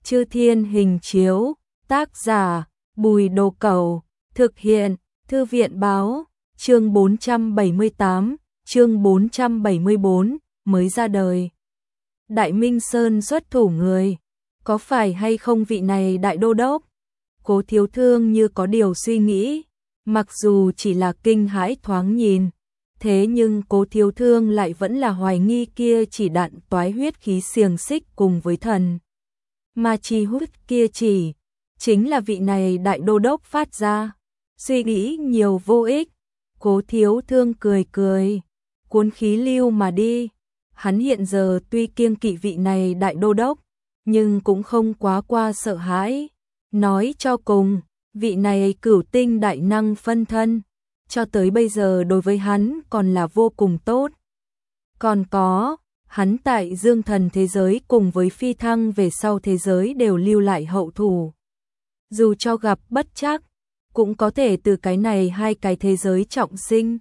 Chư Thiên Hình Chiếu, tác giả, Bùi Đồ Cẩu, thực hiện, Thư viện báo, chương 478, chương 474, mới ra đời. Đại Minh Sơn xuất thủ người, có phải hay không vị này đại đô đốc? Cố Thiếu Thương như có điều suy nghĩ, mặc dù chỉ là kinh hãi thoáng nhìn, thế nhưng Cố Thiếu Thương lại vẫn là hoài nghi kia chỉ đạn toái huyết khí xiềng xích cùng với thần. Mà chi hút kia chính là vị này đại đô đốc phát ra. Suy nghĩ nhiều vô ích, Cố Thiếu Thương cười cười, cuốn khí lưu mà đi. Hắn hiện giờ tuy kiêng kỵ vị này đại đô đốc, nhưng cũng không quá qua sợ hãi. Nói cho cùng, vị này cửu tinh đại năng phân thân, cho tới bây giờ đối với hắn còn là vô cùng tốt. Còn có, hắn tại Dương Thần thế giới cùng với phi thăng về sau thế giới đều lưu lại hậu thủ. Dù cho gặp bất trắc, cũng có thể từ cái này hai cái thế giới trọng sinh.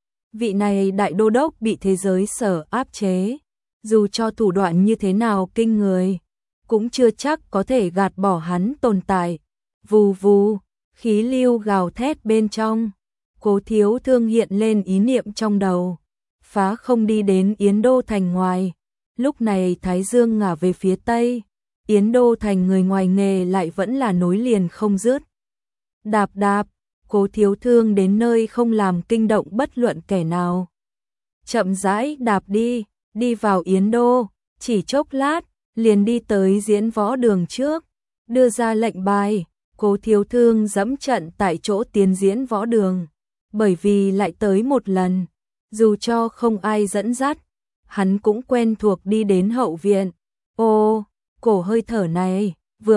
Vị này đại đô đốc bị thế giới sở áp chế, dù cho thủ đoạn như thế nào kinh người, cũng chưa chắc có thể gạt bỏ hắn tồn tại. Vù vù, khí lưu gào thét bên trong, Cố Thiếu Thương hiện lên ý niệm trong đầu, phá không đi đến Yến Đô thành ngoài. Lúc này Thái Dương ngả về phía tây, Yến Đô thành người ngoài nghề lại vẫn là nối liền không dứt. Đạp đạp, Cố Thiếu Thương đến nơi không làm kinh động bất luận kẻ nào. Chậm rãi đạp đi vào Yến Đô, chỉ chốc lát, liền đi tới diễn võ đường trước, đưa ra lệnh bài. Cố Thiếu Thương dẫm trận tại chỗ tiến diễn võ đường, bởi vì lại tới một lần, dù cho không ai dẫn dắt, hắn cũng quen thuộc đi đến hậu viện. Ô, cổ hơi thở này,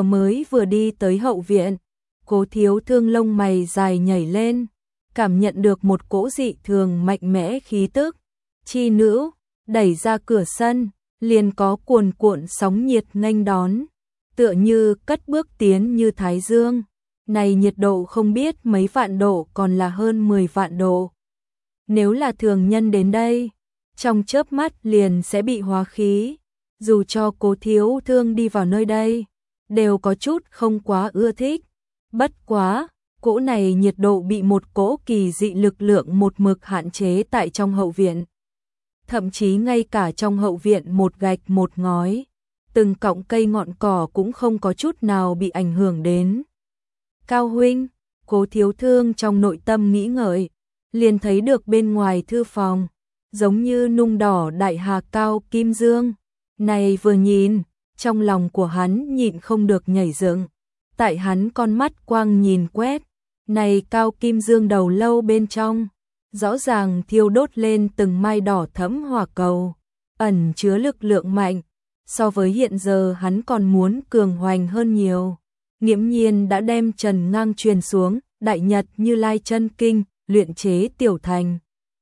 vừa đi tới hậu viện, Cố Thiếu Thương lông mày dài nhảy lên, cảm nhận được một cỗ dị thường mạnh mẽ khí tức. Chi nữ, đẩy ra cửa sân, liền có cuồn cuộn sóng nhiệt nghênh đón, tựa như cất bước tiến như thái dương. Này nhiệt độ không biết mấy vạn độ còn là hơn 10 vạn độ. Nếu là thường nhân đến đây, trong chớp mắt liền sẽ bị hóa khí. Dù cho Cố Thiếu Thương đi vào nơi đây, đều có chút không quá ưa thích. Bất quá, cỗ này nhiệt độ bị một cỗ kỳ dị lực lượng một mực hạn chế tại trong hậu viện. Thậm chí ngay cả trong hậu viện một gạch một ngói, từng cọng cây ngọn cỏ cũng không có chút nào bị ảnh hưởng đến. Cao huynh, Cố Thiếu Thương trong nội tâm nghĩ ngợi, liền thấy được bên ngoài thư phòng, giống như nung đỏ đại hà Cao Kim Dương. Này vừa nhìn, trong lòng của hắn nhịn không được nhảy dựng. Tại hắn con mắt quang nhìn quét, này Cao Kim Dương đầu lâu bên trong, rõ ràng thiêu đốt lên từng mai đỏ thẫm hỏa cầu, ẩn chứa lực lượng mạnh, so với hiện giờ hắn còn muốn cường hoành hơn nhiều. Nghiễm nhiên đã đem trần ngang truyền xuống, Đại Nhật Như Lai chân kinh, luyện chế tiểu thành.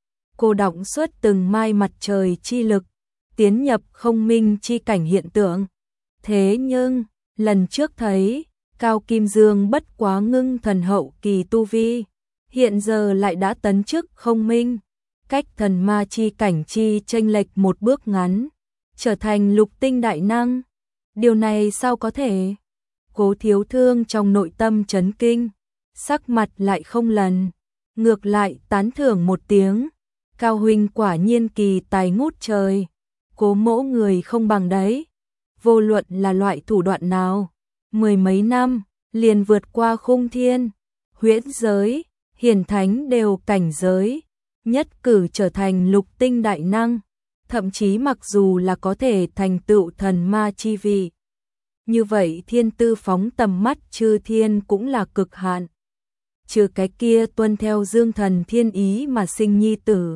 Cô đọng suốt từng mai mặt trời chi lực, tiến nhập không minh chi cảnh hiện tượng. Thế nhưng, lần trước thấy, Cao Kim Dương bất quá ngưng thần hậu kỳ tu vi, hiện giờ lại đã tấn chức không minh, cách thần ma chi cảnh chi chênh lệch một bước ngắn, trở thành lục tinh đại năng. Điều này sao có thể? Cố Thiếu Thương trong nội tâm chấn kinh, sắc mặt lại không lần, ngược lại tán thưởng một tiếng. Cao huynh quả nhiên kỳ tài ngút trời, Cố mỗ người không bằng đấy. Vô luận là loại thủ đoạn nào, 10 mấy năm, liền vượt qua khung thiên, huyễn giới, hiển thánh đều cảnh giới, nhất cử trở thành lục tinh đại năng, thậm chí mặc dù là có thể thành tựu thần ma chi vị. Như vậy thiên tư phóng tầm mắt chư thiên cũng là cực hạn. Trừ cái kia tuân theo Dương Thần thiên ý mà sinh nhi tử.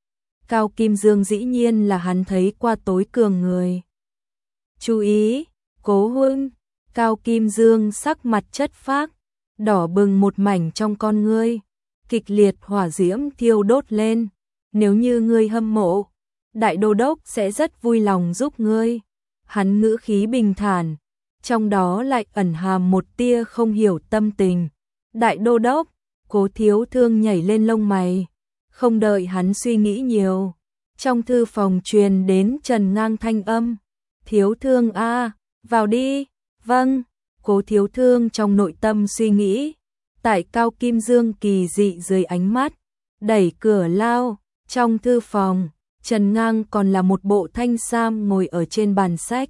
Cao Kim Dương dĩ nhiên là hắn thấy qua tối cường người. Chú ý, Cố huynh, Cao Kim Dương sắc mặt chất phác, đỏ bừng một mảnh trong con ngươi, kịch liệt hỏa diễm thiêu đốt lên. Nếu như ngươi hâm mộ, đại đô đốc sẽ rất vui lòng giúp ngươi. Hắn ngữ khí bình thản, trong đó lại ẩn hàm một tia không hiểu tâm tình. Đại đô đốc, Cố Thiếu Thương nhảy lên lông mày, không đợi hắn suy nghĩ nhiều. Trong thư phòng truyền đến trần ngang thanh âm. Thiếu Thương a, vào đi. Vâng, Cố Thiếu Thương trong nội tâm suy nghĩ. Tại Cao Kim Dương kỳ dị dưới ánh mắt, đẩy cửa lao, trong thư phòng, Trần Ngang còn là một bộ thanh sam ngồi ở trên bàn sách.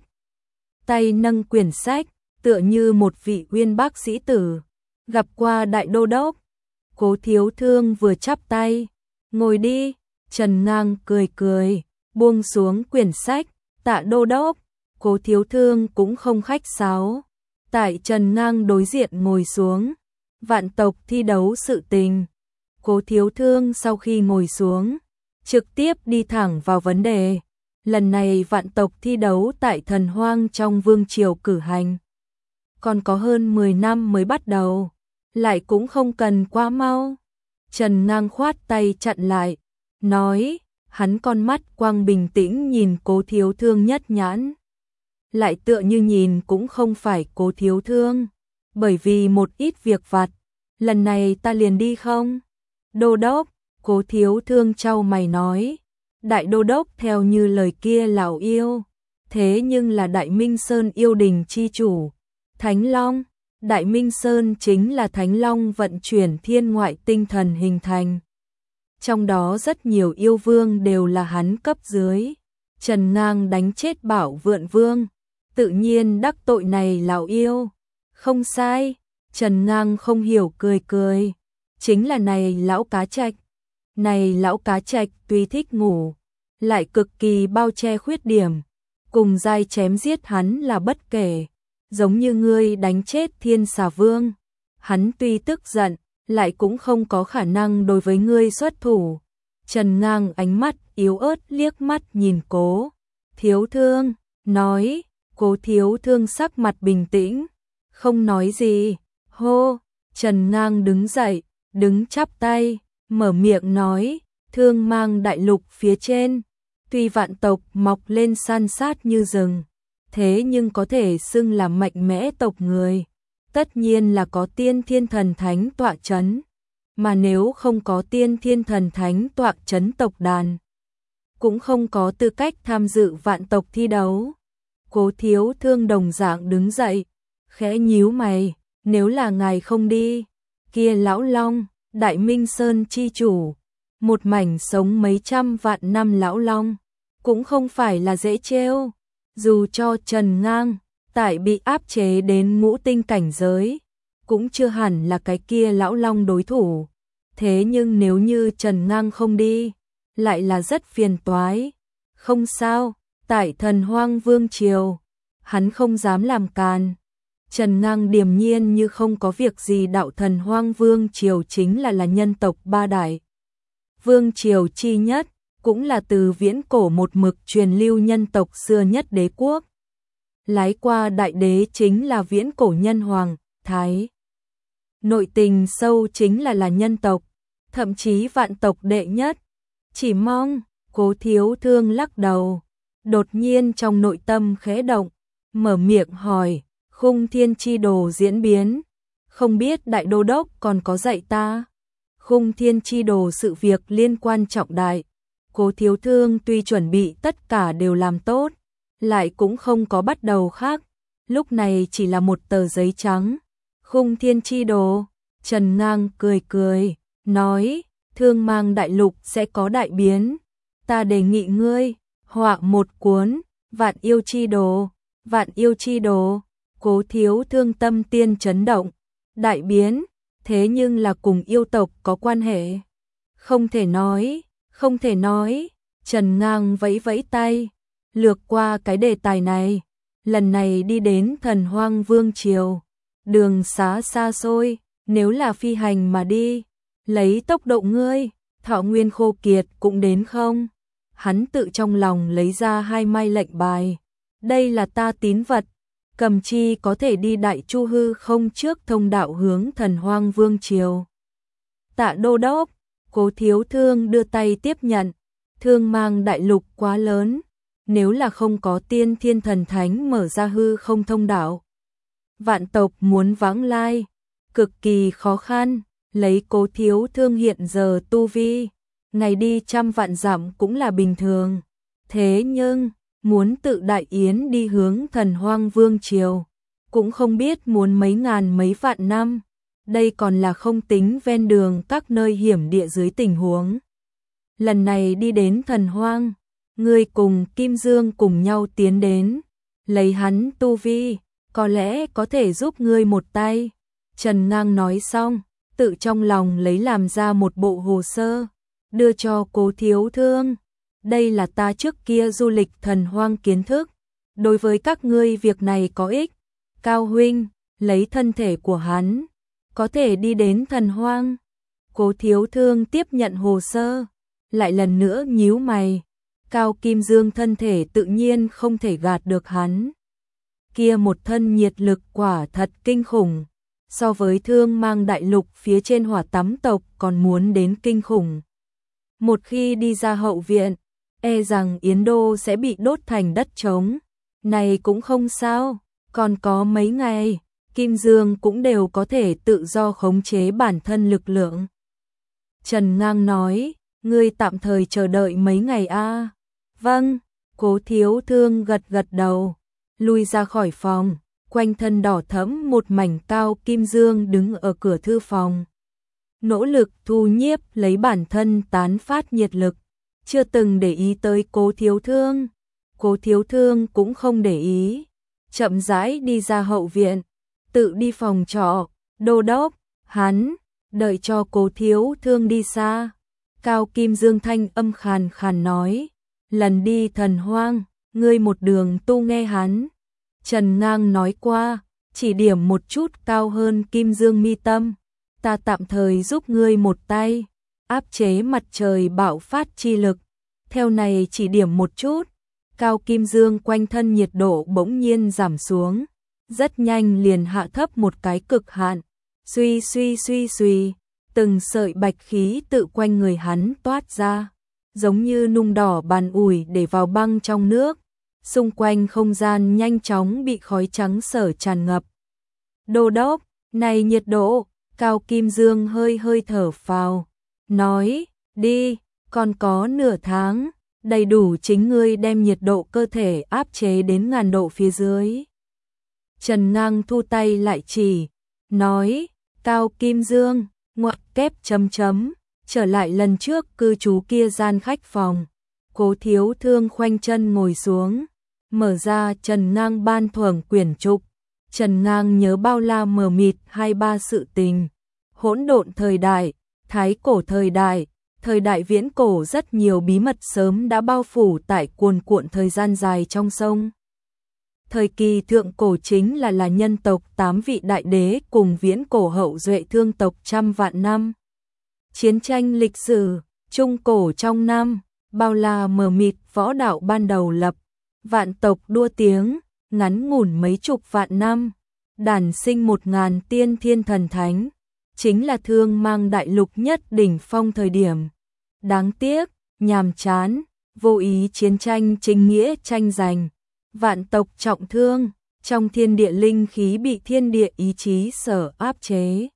Tay nâng quyển sách, tựa như một vị uyên bác sĩ tử, gặp qua đại đô đốc. Cố Thiếu Thương vừa chắp tay, ngồi đi, Trần Ngang cười cười, buông xuống quyển sách, tạ đô đốc. Cố Thiếu Thương cũng không khách sáo, tại Trần Ngang đối diện ngồi xuống. Vạn tộc thi đấu sự tình. Cố Thiếu Thương sau khi ngồi xuống, trực tiếp đi thẳng vào vấn đề. Lần này vạn tộc thi đấu tại Thần Hoang trong vương triều cử hành. Còn có hơn 10 năm mới bắt đầu, lại cũng không cần quá mau. Trần Ngang khoát tay chặn lại, nói, hắn con mắt quang bình tĩnh nhìn Cố Thiếu Thương nhất nhãn. Lại tựa như nhìn cũng không phải Cố Thiếu Thương, bởi vì một ít việc vặt. Lần này ta liền đi không? Đô đốc, Cố Thiếu Thương chau mày nói, đại đô đốc theo như lời kia lão yêu, thế nhưng là Đại Minh Sơn yêu đình chi chủ, Thánh Long. Đại Minh Sơn chính là Thánh Long vận chuyển thiên ngoại tinh thần hình thành. Trong đó rất nhiều yêu vương đều là hắn cấp dưới. Trần Ngang đánh chết Bảo Vượn Vương, tự nhiên đắc tội này lão yêu. Không sai, Trần Ngang không hiểu cười cười. Chính là này lão cá trạch. Này lão cá trạch tuy thích ngủ, lại cực kỳ bao che khuyết điểm. Cùng giai chém giết hắn là bất kể. Giống như ngươi đánh chết Thiên Xà Vương, hắn tuy tức giận, lại cũng không có khả năng đối với ngươi xuất thủ. Trần Ngang ánh mắt yếu ớt liếc mắt nhìn Cố Thiếu Thương, nói. Cố Thiếu Thương sắc mặt bình tĩnh, không nói gì. Hô, Trần Ngang đứng dậy, đứng chắp tay, mở miệng nói, Thương Mang đại lục phía trên, tuy vạn tộc mọc lên san sát như rừng, thế nhưng có thể xưng là mạnh mẽ tộc người, tất nhiên là có tiên thiên thần thánh tọa chấn, mà nếu không có tiên thiên thần thánh tọa chấn tộc đàn, cũng không có tư cách tham dự vạn tộc thi đấu. Cố Thiếu Thương đồng dạng đứng dậy, khẽ nhíu mày, nếu là ngài không đi, kia lão long, Đại Minh Sơn chi chủ, một mảnh sống mấy trăm vạn năm lão long, cũng không phải là dễ trêu. Dù cho Trần Ngang tại bị áp chế đến ngũ tinh cảnh giới, cũng chưa hẳn là cái kia lão long đối thủ. Thế nhưng nếu như Trần Ngang không đi, lại là rất phiền toái. Không sao, tại Thần Hoang Vương triều, hắn không dám làm càn. Trần Ngang điềm nhiên như không có việc gì. Đạo Thần Hoang Vương triều chính là nhân tộc ba đại vương triều chi nhất, cũng là từ viễn cổ một mực truyền lưu nhân tộc xưa nhất đế quốc. Lái qua đại đế chính là viễn cổ nhân hoàng, Thái. Nội tình sâu chính là nhân tộc, thậm chí vạn tộc đệ nhất. Chỉ mong, Cố Thiếu Thương lắc đầu, đột nhiên trong nội tâm khẽ động, mở miệng hỏi, Khung Thiên chi đồ diễn biến, không biết đại đô đốc còn có dạy ta? Khung Thiên chi đồ sự việc liên quan trọng đại. Cố Thiếu Thương tuy chuẩn bị tất cả đều làm tốt, lại cũng không có bắt đầu khác, lúc này chỉ là một tờ giấy trắng. Khung Thiên chi đồ, Trần Ngang cười cười, nói, Thương Mang đại lục sẽ có đại biến, ta đề nghị ngươi họa một cuốn Vạn Yêu chi đồ. Vạn Yêu chi đồ. Cố Thiếu Thương tâm tiên chấn động, đại biến, thế nhưng là cùng yêu tộc có quan hệ. Không thể nói, không thể nói. Trần Ngang vẫy vẫy tay, lược qua cái đề tài này. Lần này đi đến Thần Hoang Vương triều, đường xá xa xôi, nếu là phi hành mà đi, lấy tốc độ ngươi, thọ nguyên khô kiệt cũng đến không? Hắn tự trong lòng lấy ra 2 mai lệnh bài. Đây là ta tín vật, cầm chi có thể đi Đại Chu hư không trước thông đạo hướng Thần Hoang Vương triều. Tạ đô đốc, Cố Thiếu Thương đưa tay tiếp nhận. Thương Mang đại lục quá lớn, nếu là không có tiên thiên thần thánh mở ra hư không thông đạo, vạn tộc muốn vãng lai, cực kỳ khó khăn. Lấy Cố Thiếu Thương hiện giờ tu vi, ngày đi trăm vạn dặm cũng là bình thường. Thế nhưng, muốn tự đại yến đi hướng Thần Hoang Vương triều, cũng không biết muốn mấy ngàn mấy vạn năm. Đây còn là không tính ven đường các nơi hiểm địa dưới tình huống. Lần này đi đến Thần Hoang, ngươi cùng Kim Dương cùng nhau tiến đến, lấy hắn tu vi, có lẽ có thể giúp ngươi một tay. Trần Ngang nói xong, tự trong lòng lấy làm ra một bộ hồ sơ, đưa cho Cố Thiếu Thương. Đây là ta trước kia du lịch Thần Hoang kiến thức, đối với các ngươi việc này có ích. Cao huynh, lấy thân thể của hắn, có thể đi đến Thần Hoang. Cố Thiếu Thương tiếp nhận hồ sơ, lại lần nữa nhíu mày. Cao Kim Dương thân thể tự nhiên không thể gạt được hắn. Kia một thân nhiệt lực quả thật kinh khủng, so với Thương Mang đại lục phía trên Hỏa Tắm tộc còn muốn đến kinh khủng. Một khi đi ra hậu viện, e rằng Yến Đô sẽ bị đốt thành đất trống. Này cũng không sao, còn có mấy ngày, Kim Dương cũng đều có thể tự do khống chế bản thân lực lượng. Trần Ngang nói, ngươi tạm thời chờ đợi mấy ngày a. Vâng, Cố Thiếu Thương gật gật đầu, lui ra khỏi phòng, quanh thân đỏ thẫm một mảnh. Cao Kim Dương đứng ở cửa thư phòng, nỗ lực thu nhiếp lấy bản thân tán phát nhiệt lực, chưa từng để ý tới Cố Thiếu Thương. Cố Thiếu Thương cũng không để ý, chậm rãi đi ra hậu viện, tự đi phòng trọ. Đô đốc, hắn, đợi cho Cố Thiếu Thương đi xa, Cao Kim Dương thanh âm khàn khàn nói, lần đi Thần Hoang, ngươi một đường tu nghe hắn. Trần Ngang nói qua, chỉ điểm một chút cao hơn Kim Dương mi tâm, ta tạm thời giúp ngươi một tay, áp chế mặt trời bạo phát chi lực. Theo này chỉ điểm một chút, Cao Kim Dương quanh thân nhiệt độ bỗng nhiên giảm xuống, rất nhanh liền hạ thấp một cái cực hạn. Suy suy suy suy, từng sợi bạch khí tự quanh người hắn toát ra, giống như nung đỏ bàn ủi để vào băng trong nước. Xung quanh không gian nhanh chóng bị khói trắng sở tràn ngập. Đô đốc, này nhiệt độ, Cao Kim Dương hơi hơi thở phào, nói, đi, còn có nửa tháng, đầy đủ chính ngươi đem nhiệt độ cơ thể áp chế đến 1000 độ phía dưới. Trần Ngang thu tay lại chỉ, nói, Cao Kim Dương, ngoặc kép chấm chấm, trở lại lần trước cư trú kia gian khách phòng. Cố Thiếu Thương khoanh chân ngồi xuống, mở ra Trần Ngang ban thưởng quyển trục. Trần Ngang nhớ bao la mờ mịt 2-3 sự tình. Hỗn độn thời đại, thái cổ thời đại viễn cổ, rất nhiều bí mật sớm đã bao phủ tại cuồn cuộn thời gian dài trong sông. Thời kỳ thượng cổ chính là nhân tộc 8 vị đại đế cùng viễn cổ hậu duệ thương tộc trăm vạn năm. Chiến tranh lịch sử, trung cổ trong năm, bao la mờ mịt võ đạo ban đầu lập, vạn tộc đua tiếng, ngắn ngủn mấy chục vạn năm, đản sinh 1000 tiên thiên thần thánh, chính là Thương Mang đại lục nhất đỉnh phong thời điểm. Đáng tiếc, nhàm chán, vô ý chiến tranh chính nghĩa tranh giành, vạn tộc trọng thương, trong thiên địa linh khí bị thiên địa ý chí sở áp chế.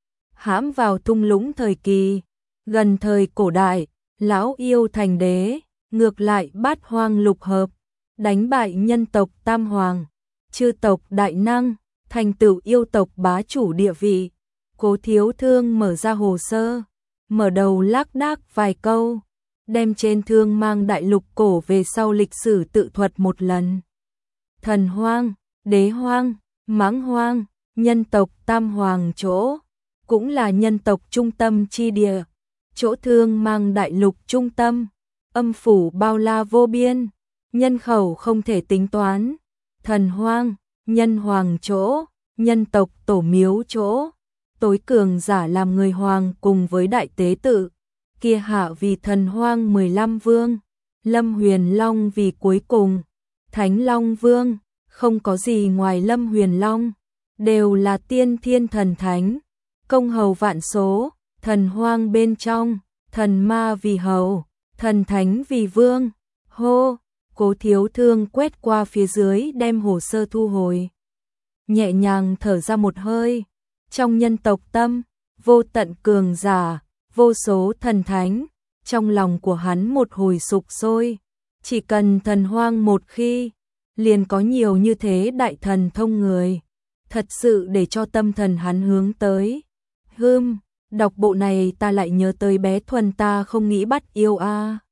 Hãm vào thung lũng thời kỳ, gần thời cổ đại, lão yêu thành đế, ngược lại bát hoang lục hợp, đánh bại nhân tộc tam hoàng, chư tộc đại năng, thành tựu yêu tộc bá chủ địa vị. Cố Thiếu Thương mở ra hồ sơ, mở đầu lác đác vài câu, đem trên Thương Mang đại lục cổ về sau lịch sử tự thuật một lần. Thần Hoang, Đế Hoang, Mãng Hoang, nhân tộc tam hoàng chỗ, cũng là nhân tộc trung tâm chi địa, chỗ Thương Mang đại lục trung tâm, âm phủ bao la vô biên, nhân khẩu không thể tính toán. Thần Hoang, nhân hoàng chỗ, nhân tộc tổ miếu chỗ, tối cường giả làm người hoàng cùng với đại tế tự, kia hạ vì Thần Hoang 15 vương, Lâm Huyền Long vì cuối cùng, Thánh Long Vương, không có gì ngoài Lâm Huyền Long, đều là tiên thiên thần thánh, công hầu vạn số. Thần Hoang bên trong, thần ma vì hầu, thần thánh vì vương. Hô, Cố Thiếu Thương quét qua phía dưới đem hồ sơ thu hồi, nhẹ nhàng thở ra một hơi. Trong nhân tộc tâm, vô tận cường giả, vô số thần thánh, trong lòng của hắn một hồi sục sôi. Chỉ cần Thần Hoang một khi, liền có nhiều như thế đại thần thông người. thật sự để cho tâm thần hắn hướng tới. Đọc bộ này ta lại nhớ tới bé Thuần ta không nghĩ bắt yêu a.